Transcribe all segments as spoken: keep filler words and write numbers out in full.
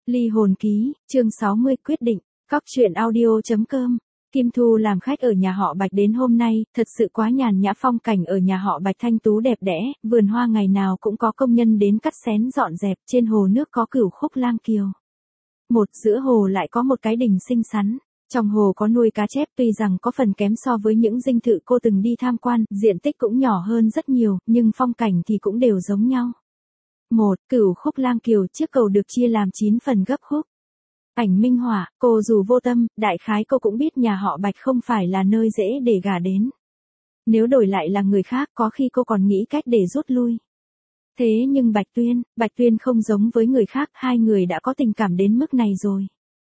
Ly hồn ký, chương sáu mươi quyết định, cóc truyện audio chấm com. Kim Thu làm khách ở nhà họ Bạch đến hôm nay, thật sự quá nhàn nhã, phong cảnh ở nhà họ Bạch thanh tú đẹp đẽ, vườn hoa ngày nào cũng có công nhân đến cắt xén dọn dẹp, trên hồ nước có cửu khúc lang kiều. Một giữa hồ lại có một cái đình xinh xắn, trong hồ có nuôi cá chép, tuy rằng có phần kém so với những dinh thự cô từng đi tham quan, diện tích cũng nhỏ hơn rất nhiều, nhưng phong cảnh thì cũng đều giống nhau. Một, cửu khúc lang kiều, chiếc cầu được chia làm chín phần gấp khúc. Ảnh minh họa, cô dù vô tâm, đại khái cô cũng biết nhà họ Bạch không phải là nơi dễ để gả đến. Nếu đổi lại là người khác có khi cô còn nghĩ cách để rút lui. Thế nhưng Bạch Tuyên, Bạch Tuyên không giống với người khác, hai người đã có tình cảm đến mức này rồi.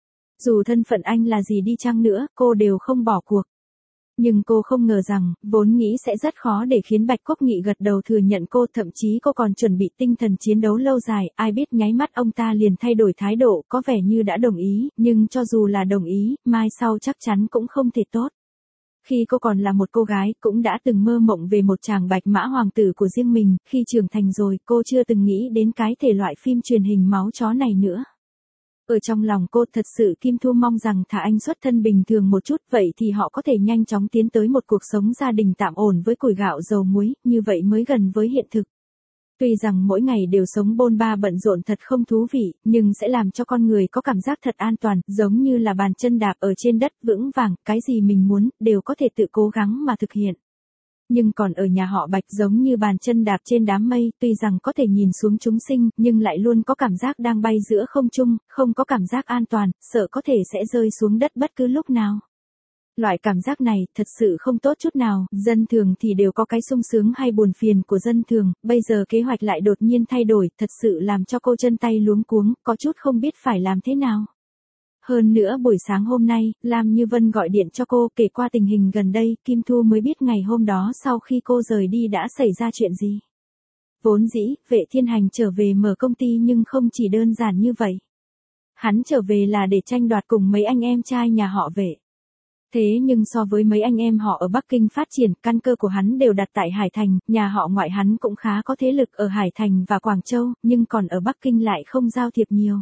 Dù thân phận anh là gì đi chăng nữa, cô đều không bỏ cuộc. Nhưng cô không ngờ rằng, vốn nghĩ sẽ rất khó để khiến Bạch Quốc Nghị gật đầu thừa nhận cô, thậm chí cô còn chuẩn bị tinh thần chiến đấu lâu dài, ai biết nháy mắt ông ta liền thay đổi thái độ, có vẻ như đã đồng ý, nhưng cho dù là đồng ý, mai sau chắc chắn cũng không thể tốt. Khi cô còn là một cô gái, cũng đã từng mơ mộng về một chàng bạch mã hoàng tử của riêng mình, khi trưởng thành rồi, cô chưa từng nghĩ đến cái thể loại phim truyền hình máu chó này nữa. Ở trong lòng cô thật sự Kim Thu mong rằng thà anh xuất thân bình thường một chút, vậy thì họ có thể nhanh chóng tiến tới một cuộc sống gia đình tạm ổn với củi gạo dầu muối, như vậy mới gần với hiện thực. Tuy rằng mỗi ngày đều sống bôn ba bận rộn thật không thú vị, nhưng sẽ làm cho con người có cảm giác thật an toàn, giống như là bàn chân đạp ở trên đất vững vàng, cái gì mình muốn, đều có thể tự cố gắng mà thực hiện. Nhưng còn ở nhà họ Bạch giống như bàn chân đạp trên đám mây, tuy rằng có thể nhìn xuống chúng sinh, nhưng lại luôn có cảm giác đang bay giữa không trung, không có cảm giác an toàn, sợ có thể sẽ rơi xuống đất bất cứ lúc nào. Loại cảm giác này, thật sự không tốt chút nào, dân thường thì đều có cái sung sướng hay buồn phiền của dân thường, bây giờ kế hoạch lại đột nhiên thay đổi, thật sự làm cho cô chân tay luống cuống, có chút không biết phải làm thế nào. Hơn nữa buổi sáng hôm nay, Lam Như Vân gọi điện cho cô kể qua tình hình gần đây, Kim Thu mới biết ngày hôm đó sau khi cô rời đi đã xảy ra chuyện gì. Vốn dĩ, Vệ Thiên Hành trở về mở công ty nhưng không chỉ đơn giản như vậy. Hắn trở về là để tranh đoạt cùng mấy anh em trai nhà họ Vệ. Thế nhưng so với mấy anh em họ ở Bắc Kinh phát triển, căn cơ của hắn đều đặt tại Hải Thành, nhà họ ngoại hắn cũng khá có thế lực ở Hải Thành và Quảng Châu, nhưng còn ở Bắc Kinh lại không giao thiệp nhiều.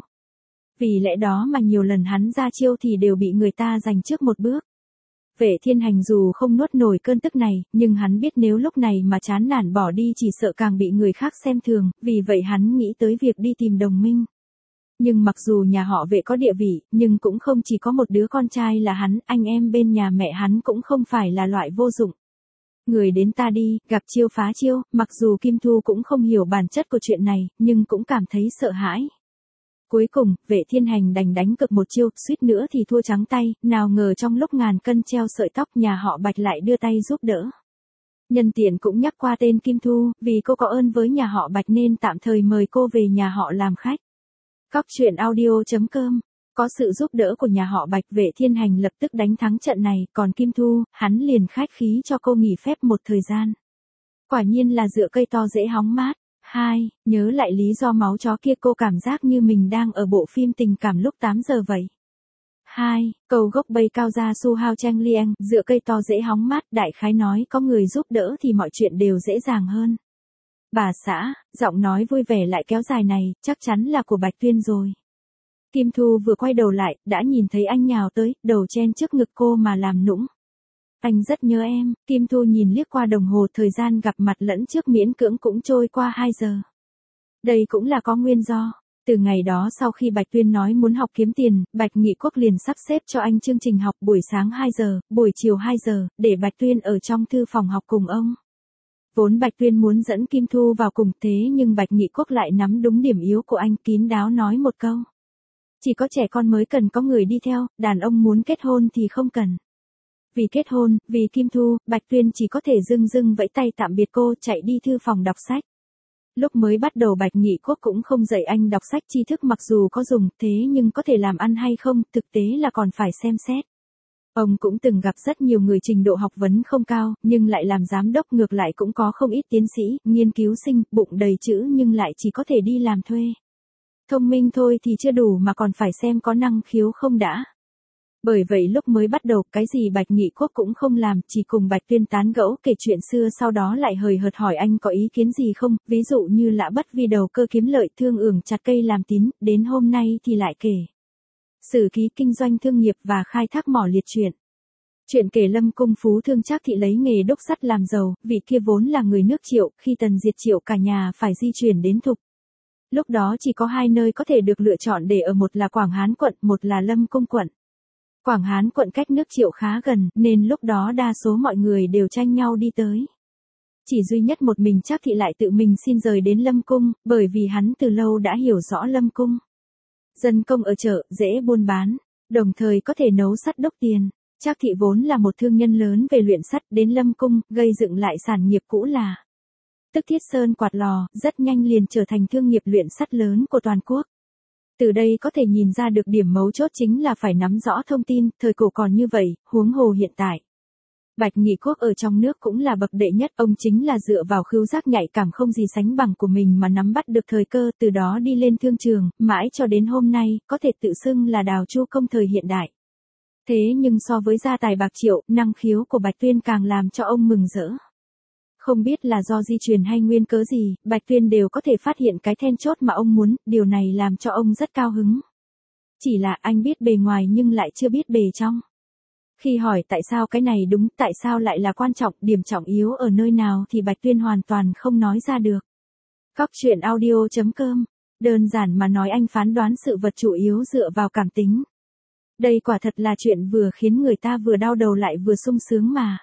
Vì lẽ đó mà nhiều lần hắn ra chiêu thì đều bị người ta giành trước một bước. Vệ Thiên Hành dù không nuốt nổi cơn tức này, nhưng hắn biết nếu lúc này mà chán nản bỏ đi chỉ sợ càng bị người khác xem thường, vì vậy hắn nghĩ tới việc đi tìm đồng minh. Nhưng mặc dù nhà họ Vệ có địa vị, nhưng cũng không chỉ có một đứa con trai là hắn, anh em bên nhà mẹ hắn cũng không phải là loại vô dụng. Người đến ta đi, gặp chiêu phá chiêu, mặc dù Kim Thu cũng không hiểu bản chất của chuyện này, nhưng cũng cảm thấy sợ hãi. Cuối cùng, Vệ Thiên Hành đành đánh cực một chiêu, suýt nữa thì thua trắng tay, nào ngờ trong lúc ngàn cân treo sợi tóc nhà họ Bạch lại đưa tay giúp đỡ. Nhân tiện cũng nhắc qua tên Kim Thu, vì cô có ơn với nhà họ Bạch nên tạm thời mời cô về nhà họ làm khách. Cóc truyện audio chấm com. Có sự giúp đỡ của nhà họ Bạch, Vệ Thiên Hành lập tức đánh thắng trận này, còn Kim Thu, hắn liền khách khí cho cô nghỉ phép một thời gian. Quả nhiên là dựa cây to dễ hóng mát. Hai, nhớ lại lý do máu chó kia, cô cảm giác như mình đang ở bộ phim tình cảm lúc tám giờ vậy. Hai, cầu gốc bay cao ra su hao trang lieng, dựa cây to dễ hóng mát, đại khái nói có người giúp đỡ thì mọi chuyện đều dễ dàng hơn. Bà xã, giọng nói vui vẻ lại kéo dài này, chắc chắn là của Bạch Tuyên rồi. Kim Thu vừa quay đầu lại, đã nhìn thấy anh nhào tới, đầu chen trước ngực cô mà làm nũng. Anh rất nhớ em, Kim Thu nhìn liếc qua đồng hồ, thời gian gặp mặt lẫn trước miễn cưỡng cũng trôi qua hai giờ. Đây cũng là có nguyên do. Từ ngày đó sau khi Bạch Tuyên nói muốn học kiếm tiền, Bạch Nghị Quốc liền sắp xếp cho anh chương trình học buổi sáng hai giờ, buổi chiều hai giờ, để Bạch Tuyên ở trong thư phòng học cùng ông. Vốn Bạch Tuyên muốn dẫn Kim Thu vào cùng, thế nhưng Bạch Nghị Quốc lại nắm đúng điểm yếu của anh, kín đáo nói một câu. Chỉ có trẻ con mới cần có người đi theo, đàn ông muốn kết hôn thì không cần. Vì kết hôn, vì Kim Thu, Bạch Tuyên chỉ có thể dưng dưng vẫy tay tạm biệt cô, chạy đi thư phòng đọc sách. Lúc mới bắt đầu Bạch Nghị Quốc cũng không dạy anh đọc sách, tri thức mặc dù có dùng, thế nhưng có thể làm ăn hay không, thực tế là còn phải xem xét. Ông cũng từng gặp rất nhiều người trình độ học vấn không cao, nhưng lại làm giám đốc, ngược lại cũng có không ít tiến sĩ, nghiên cứu sinh, bụng đầy chữ nhưng lại chỉ có thể đi làm thuê. Thông minh thôi thì chưa đủ mà còn phải xem có năng khiếu không đã. Bởi vậy lúc mới bắt đầu cái gì Bạch Nghị Quốc cũng không làm, chỉ cùng Bạch Tuyên tán gẫu kể chuyện xưa, sau đó lại hời hợt hỏi anh có ý kiến gì không, ví dụ như lã bất vi đầu cơ kiếm lợi thương ưởng chặt cây làm tín, đến hôm nay thì lại kể sử ký kinh doanh thương nghiệp và khai thác mỏ liệt chuyện. Chuyện kể Lâm Cung phú thương Trác thị lấy nghề đúc sắt làm giàu, vị kia vốn là người nước Triệu, khi Tần diệt Triệu cả nhà phải di chuyển đến Thục. Lúc đó chỉ có hai nơi có thể được lựa chọn để ở, một là Quảng Hán quận, một là Lâm Cung quận. Quảng Hán quận cách nước Triệu khá gần, nên lúc đó đa số mọi người đều tranh nhau đi tới. Chỉ duy nhất một mình Trác thị lại tự mình xin rời đến Lâm Cung, bởi vì hắn từ lâu đã hiểu rõ Lâm Cung. Dân công ở chợ, dễ buôn bán, đồng thời có thể nấu sắt đúc tiền. Trác thị vốn là một thương nhân lớn về luyện sắt, đến Lâm Cung, gây dựng lại sản nghiệp cũ là tức Thiết Sơn quạt lò, rất nhanh liền trở thành thương nghiệp luyện sắt lớn của toàn quốc. Từ đây có thể nhìn ra được điểm mấu chốt chính là phải nắm rõ thông tin, thời cổ còn như vậy, huống hồ hiện tại. Bạch Nghị Quốc ở trong nước cũng là bậc đệ nhất, ông chính là dựa vào khứu giác nhạy cảm không gì sánh bằng của mình mà nắm bắt được thời cơ, từ đó đi lên thương trường, mãi cho đến hôm nay, có thể tự xưng là đào chu công thời hiện đại. Thế nhưng so với gia tài bạc triệu, năng khiếu của Bạch Tuyên càng làm cho ông mừng rỡ. Không biết là do di truyền hay nguyên cớ gì, Bạch Tuyên đều có thể phát hiện cái then chốt mà ông muốn, điều này làm cho ông rất cao hứng. Chỉ là anh biết bề ngoài nhưng lại chưa biết bề trong. Khi hỏi tại sao cái này đúng, tại sao lại là quan trọng, điểm trọng yếu ở nơi nào thì Bạch Tuyên hoàn toàn không nói ra được. Góc truyện audio chấm com, đơn giản mà nói anh phán đoán sự vật chủ yếu dựa vào cảm tính. Đây quả thật là chuyện vừa khiến người ta vừa đau đầu lại vừa sung sướng mà.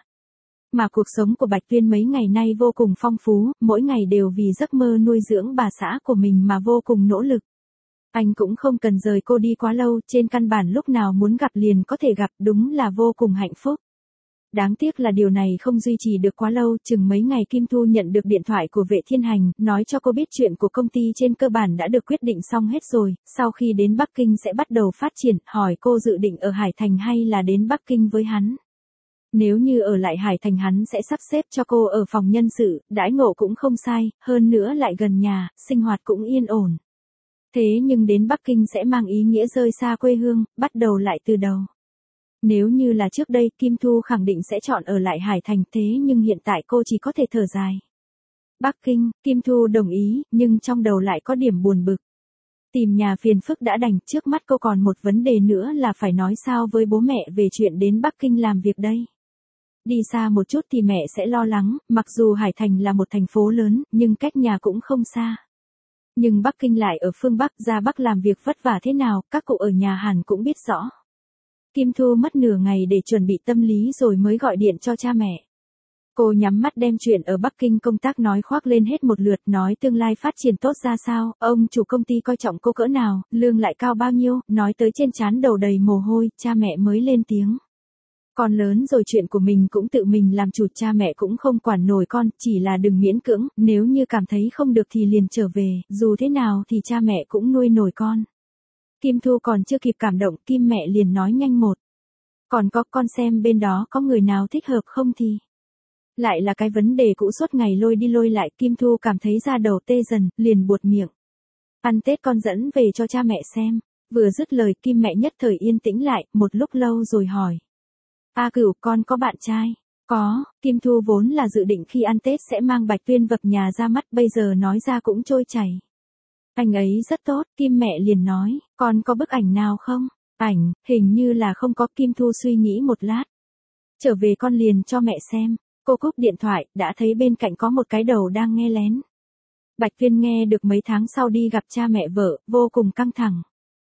Mà cuộc sống của Bạch Tuyên mấy ngày nay vô cùng phong phú, mỗi ngày đều vì giấc mơ nuôi dưỡng bà xã của mình mà vô cùng nỗ lực. Anh cũng không cần rời cô đi quá lâu, trên căn bản lúc nào muốn gặp liền có thể gặp, đúng là vô cùng hạnh phúc. Đáng tiếc là điều này không duy trì được quá lâu, chừng mấy ngày Kim Thu nhận được điện thoại của Vệ Thiên Hành, nói cho cô biết chuyện của công ty trên cơ bản đã được quyết định xong hết rồi, sau khi đến Bắc Kinh sẽ bắt đầu phát triển, hỏi cô dự định ở Hải Thành hay là đến Bắc Kinh với hắn. Nếu như ở lại Hải Thành hắn sẽ sắp xếp cho cô ở phòng nhân sự, đãi ngộ cũng không sai, hơn nữa lại gần nhà, sinh hoạt cũng yên ổn. Thế nhưng đến Bắc Kinh sẽ mang ý nghĩa rời xa quê hương, bắt đầu lại từ đầu. Nếu như là trước đây, Kim Thu khẳng định sẽ chọn ở lại Hải Thành, thế nhưng hiện tại cô chỉ có thể thở dài. Bắc Kinh, Kim Thu đồng ý, nhưng trong đầu lại có điểm buồn bực. Tìm nhà phiền phức đã đành, trước mắt cô còn một vấn đề nữa là phải nói sao với bố mẹ về chuyện đến Bắc Kinh làm việc đây. Đi xa một chút thì mẹ sẽ lo lắng, mặc dù Hải Thành là một thành phố lớn, nhưng cách nhà cũng không xa. Nhưng Bắc Kinh lại ở phương Bắc, ra Bắc làm việc vất vả thế nào, các cụ ở nhà hẳn cũng biết rõ. Kim Thu mất nửa ngày để chuẩn bị tâm lý rồi mới gọi điện cho cha mẹ. Cô nhắm mắt đem chuyện ở Bắc Kinh công tác nói khoác lên hết một lượt, nói tương lai phát triển tốt ra sao, ông chủ công ty coi trọng cô cỡ nào, lương lại cao bao nhiêu, nói tới trên trán đầu đầy mồ hôi, cha mẹ mới lên tiếng. Con lớn rồi, chuyện của mình cũng tự mình làm chủ, cha mẹ cũng không quản nổi con, chỉ là đừng miễn cưỡng, nếu như cảm thấy không được thì liền trở về, dù thế nào thì cha mẹ cũng nuôi nổi con. Kim Thu còn chưa kịp cảm động, Kim mẹ liền nói nhanh một. Còn có, con xem bên đó có người nào thích hợp không thì. Lại là cái vấn đề cũ suốt ngày lôi đi lôi lại, Kim Thu cảm thấy da đầu tê dần, liền buột miệng. Ăn Tết con dẫn về cho cha mẹ xem. Vừa dứt lời, Kim mẹ nhất thời yên tĩnh lại, một lúc lâu rồi hỏi. A Cửu, con có bạn trai? Có, Kim Thu vốn là dự định khi ăn Tết sẽ mang Bạch Tuyên vập nhà ra mắt, bây giờ nói ra cũng trôi chảy. Anh ấy rất tốt, Kim mẹ liền nói, con có bức ảnh nào không? Ảnh, hình như là không có, Kim Thu suy nghĩ một lát. Trở về con liền cho mẹ xem. Cô cúp điện thoại, đã thấy bên cạnh có một cái đầu đang nghe lén. Bạch Tuyên nghe được mấy tháng sau đi gặp cha mẹ vợ, vô cùng căng thẳng.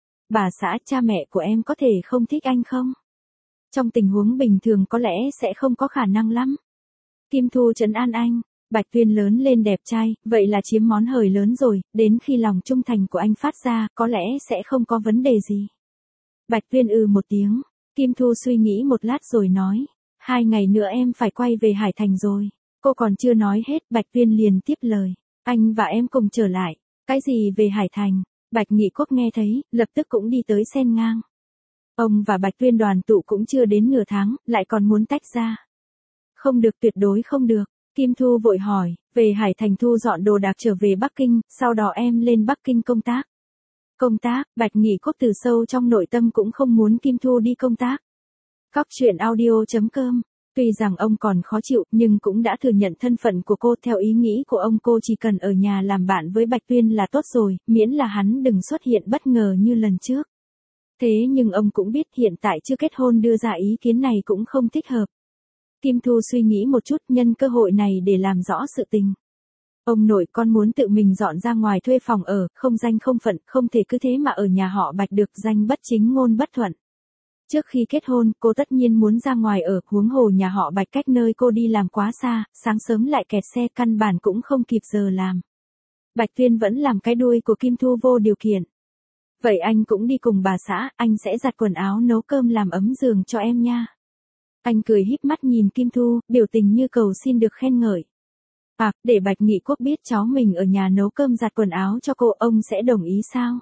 Bà xã, cha mẹ của em có thể không thích anh không? Trong tình huống bình thường có lẽ sẽ không có khả năng lắm. Kim Thu trấn an anh, Bạch Tuyên lớn lên đẹp trai, vậy là chiếm món hời lớn rồi, đến khi lòng trung thành của anh phát ra, có lẽ sẽ không có vấn đề gì. Bạch Tuyên ừ một tiếng, Kim Thu suy nghĩ một lát rồi nói, hai ngày nữa em phải quay về Hải Thành rồi. Cô còn chưa nói hết, Bạch Tuyên liền tiếp lời, anh và em cùng trở lại. Cái gì về Hải Thành? Bạch Nghị Quốc nghe thấy, lập tức cũng đi tới xen ngang. Ông và Bạch Tuyên đoàn tụ cũng chưa đến nửa tháng, lại còn muốn tách ra. Không được, tuyệt đối không được. Kim Thu vội hỏi, về Hải Thành thu dọn đồ đạc trở về Bắc Kinh, sau đó em lên Bắc Kinh công tác. Công tác, Bạch Nghị Quốc từ sâu trong nội tâm cũng không muốn Kim Thu đi công tác. Cóc truyện audio.com. Tuy rằng ông còn khó chịu, nhưng cũng đã thừa nhận thân phận của cô. Theo ý nghĩ của ông, cô chỉ cần ở nhà làm bạn với Bạch Tuyên là tốt rồi, miễn là hắn đừng xuất hiện bất ngờ như lần trước. Thế nhưng ông cũng biết hiện tại chưa kết hôn đưa ra ý kiến này cũng không thích hợp. Kim Thu suy nghĩ một chút, nhân cơ hội này để làm rõ sự tình. Ông nội, con muốn tự mình dọn ra ngoài thuê phòng ở, không danh không phận, không thể cứ thế mà ở nhà họ Bạch được, danh bất chính ngôn bất thuận. Trước khi kết hôn, cô tất nhiên muốn ra ngoài ở, huống hồ nhà họ Bạch cách nơi cô đi làm quá xa, sáng sớm lại kẹt xe, căn bản cũng không kịp giờ làm. Bạch Tuyên vẫn làm cái đuôi của Kim Thu vô điều kiện. Vậy anh cũng đi cùng bà xã, anh sẽ giặt quần áo nấu cơm làm ấm giường cho em nha. Anh cười híp mắt nhìn Kim Thu, biểu tình như cầu xin được khen ngợi. À, để Bạch Nghị Quốc biết cháu mình ở nhà nấu cơm giặt quần áo cho cô, ông sẽ đồng ý sao?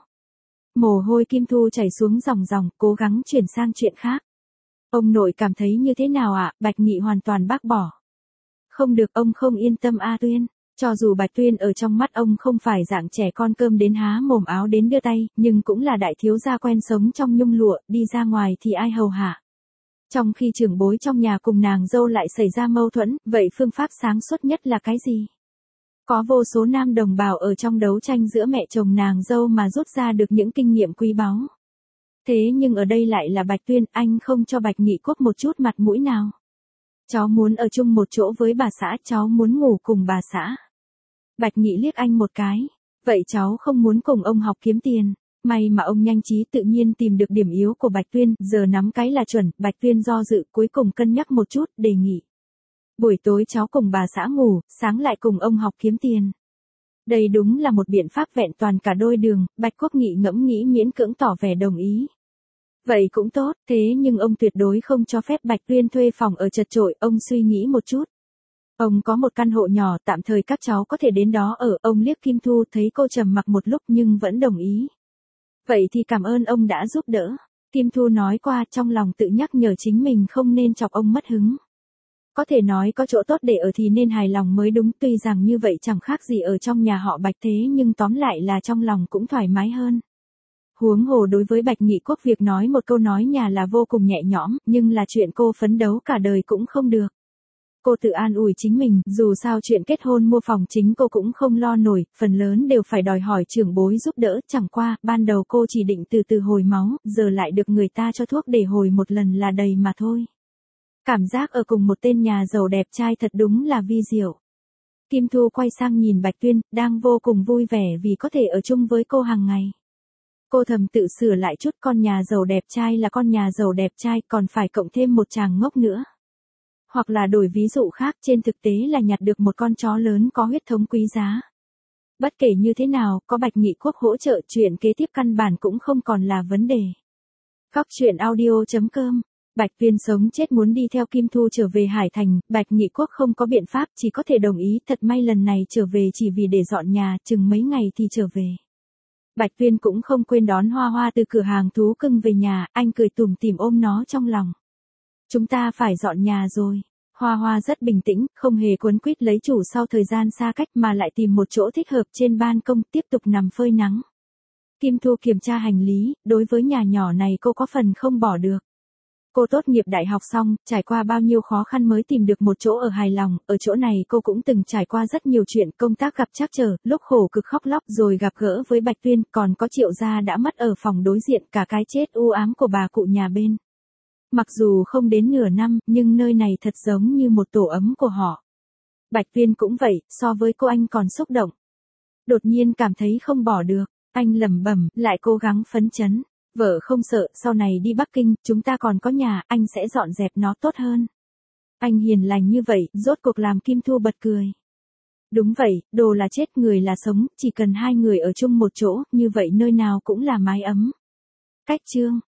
Mồ hôi Kim Thu chảy xuống ròng ròng, cố gắng chuyển sang chuyện khác. Ông nội cảm thấy như thế nào ạ? À? Bạch Nghị hoàn toàn bác bỏ. Không được, ông không yên tâm A Tuyên. Cho dù Bạch Tuyên ở trong mắt ông không phải dạng trẻ con cơm đến há mồm áo đến đưa tay, nhưng cũng là đại thiếu gia quen sống trong nhung lụa, đi ra ngoài thì ai hầu hạ. Trong khi trưởng bối trong nhà cùng nàng dâu lại xảy ra mâu thuẫn, vậy phương pháp sáng suốt nhất là cái gì? Có vô số nam đồng bào ở trong đấu tranh giữa mẹ chồng nàng dâu mà rút ra được những kinh nghiệm quý báu. Thế nhưng ở đây lại là Bạch Tuyên, anh không cho Bạch Nghị Quốc một chút mặt mũi nào. Cháu muốn ở chung một chỗ với bà xã, cháu muốn ngủ cùng bà xã. Bạch Nghị liếc anh một cái. Vậy cháu không muốn cùng ông học kiếm tiền. May mà ông nhanh trí tự nhiên tìm được điểm yếu của Bạch Tuyên, giờ nắm cái là chuẩn. Bạch Tuyên do dự, cuối cùng cân nhắc một chút, đề nghị. Buổi tối cháu cùng bà xã ngủ, sáng lại cùng ông học kiếm tiền. Đây đúng là một biện pháp vẹn toàn cả đôi đường. Bạch Quốc Nghị ngẫm nghĩ miễn cưỡng tỏ vẻ đồng ý. Vậy cũng tốt, thế nhưng ông tuyệt đối không cho phép Bạch Tuyên thuê phòng ở chật chội. Ông suy nghĩ một chút. Ông có một căn hộ nhỏ, tạm thời các cháu có thể đến đó ở. Ông liếc Kim Thu, thấy cô trầm mặc một lúc nhưng vẫn đồng ý. Vậy thì cảm ơn ông đã giúp đỡ. Kim Thu nói qua, trong lòng tự nhắc nhở chính mình không nên chọc ông mất hứng. Có thể nói có chỗ tốt để ở thì nên hài lòng mới đúng, tuy rằng như vậy chẳng khác gì ở trong nhà họ Bạch, thế nhưng tóm lại là trong lòng cũng thoải mái hơn. Huống hồ đối với Bạch Nghị Quốc, việc nói một câu nói nhà là vô cùng nhẹ nhõm, nhưng là chuyện cô phấn đấu cả đời cũng không được. Cô tự an ủi chính mình, dù sao chuyện kết hôn mua phòng chính cô cũng không lo nổi, phần lớn đều phải đòi hỏi trưởng bối giúp đỡ, chẳng qua, ban đầu cô chỉ định từ từ hồi máu, giờ lại được người ta cho thuốc để hồi một lần là đầy mà thôi. Cảm giác ở cùng một tên nhà giàu đẹp trai thật đúng là vi diệu. Kim Thu quay sang nhìn Bạch Tuyên, đang vô cùng vui vẻ vì có thể ở chung với cô hàng ngày. Cô thầm tự sửa lại chút, con nhà giàu đẹp trai là con nhà giàu đẹp trai, còn phải cộng thêm một chàng ngốc nữa. Hoặc là đổi ví dụ khác, trên thực tế là nhặt được một con chó lớn có huyết thống quý giá. Bất kể như thế nào, có Bạch Nghị Quốc hỗ trợ, chuyện kế tiếp căn bản cũng không còn là vấn đề. Cóc truyện audio.com. Bạch Tuyên sống chết muốn đi theo Kim Thu trở về Hải Thành, Bạch Nghị Quốc không có biện pháp, chỉ có thể đồng ý. Thật may lần này trở về chỉ vì để dọn nhà, chừng mấy ngày thì trở về. Bạch Tuyên cũng không quên đón Hoa Hoa từ cửa hàng thú cưng về nhà, anh cười tủm tỉm ôm nó trong lòng. Chúng ta phải dọn nhà rồi. Hoa Hoa rất bình tĩnh, không hề cuống quýt lấy chủ sau thời gian xa cách mà lại tìm một chỗ thích hợp trên ban công tiếp tục nằm phơi nắng. Kim Thu kiểm tra hành lý, đối với nhà nhỏ này cô có phần không bỏ được. Cô tốt nghiệp đại học xong, trải qua bao nhiêu khó khăn mới tìm được một chỗ ở hài lòng, ở chỗ này cô cũng từng trải qua rất nhiều chuyện, công tác gặp trắc trở, lúc khổ cực khóc lóc rồi gặp gỡ với Bạch Tuyên, còn có Triệu gia đã mất ở phòng đối diện, cả cái chết u ám của bà cụ nhà bên. Mặc dù không đến nửa năm, nhưng nơi này thật giống như một tổ ấm của họ. Bạch Tuyên cũng vậy, so với cô anh còn xúc động. Đột nhiên cảm thấy không bỏ được, anh lẩm bẩm, lại cố gắng phấn chấn. Vợ không sợ, sau này đi Bắc Kinh, chúng ta còn có nhà, anh sẽ dọn dẹp nó tốt hơn. Anh hiền lành như vậy, rốt cuộc làm Kim Thu bật cười. Đúng vậy, đồ là chết, người là sống, chỉ cần hai người ở chung một chỗ, như vậy nơi nào cũng là mái ấm. Cách chương.